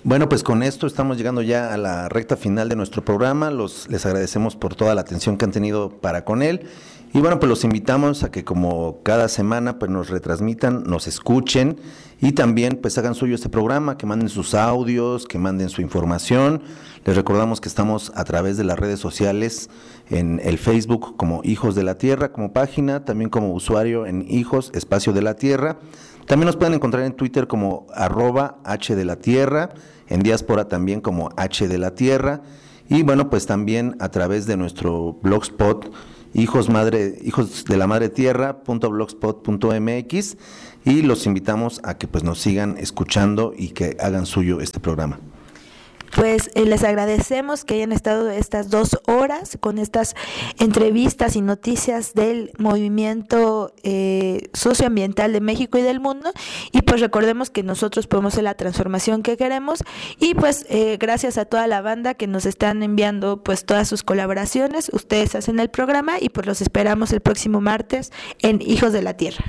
Bueno, pues con esto estamos llegando ya a la recta final de nuestro programa. Les agradecemos por toda la atención que han tenido para con él. Y bueno, pues los invitamos a que como cada semana pues nos retransmitan, nos escuchen y también pues hagan suyo este programa, que manden sus audios, que manden su información. Les recordamos que estamos a través de las redes sociales, en el Facebook como Hijos de la Tierra, como página, también como usuario en Hijos, Espacio de la Tierra. También nos pueden encontrar en Twitter como @H de la Tierra, en Diáspora también como H de la Tierra, y bueno, pues también a través de nuestro blogspot, hijos de la madre tierra.blogspot.mx, y los invitamos a que pues nos sigan escuchando y que hagan suyo este programa. Pues les agradecemos que hayan estado estas 2 horas con estas entrevistas y noticias del movimiento socioambiental de México y del mundo, y pues recordemos que nosotros podemos hacer la transformación que queremos, y pues gracias a toda la banda que nos están enviando pues todas sus colaboraciones. Ustedes hacen el programa y pues los esperamos el próximo martes en Hijos de la Tierra.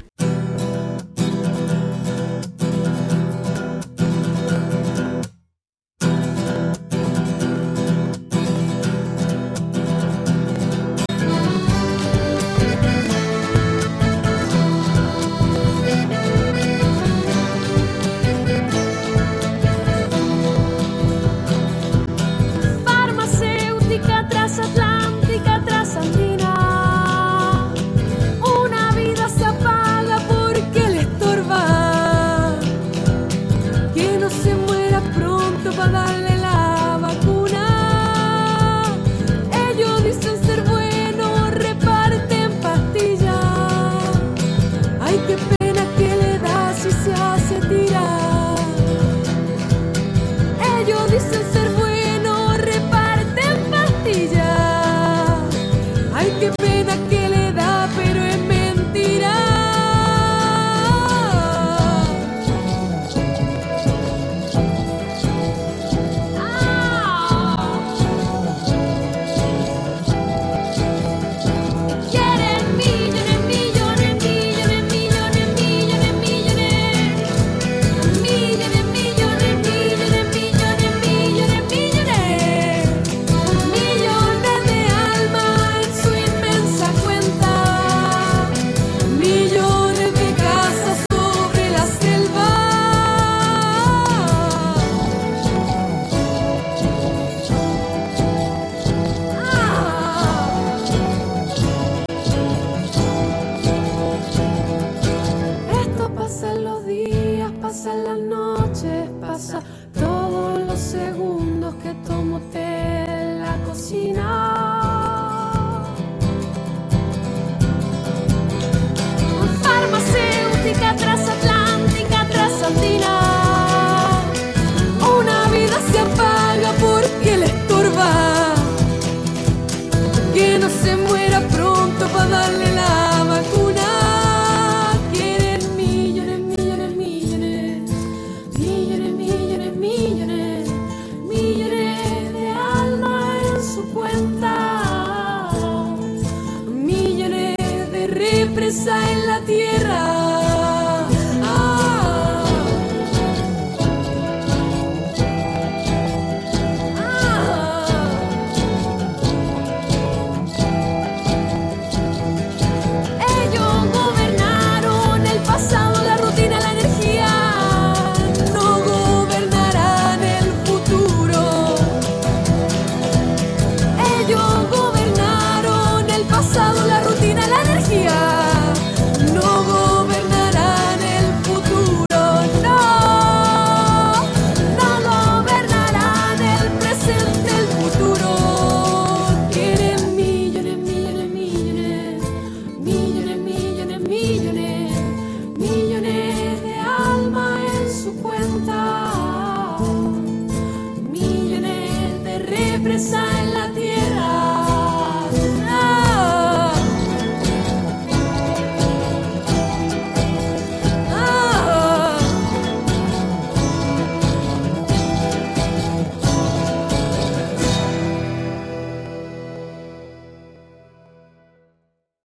Pasan las noches, pasa todos los segundos que tomo té en la cocina.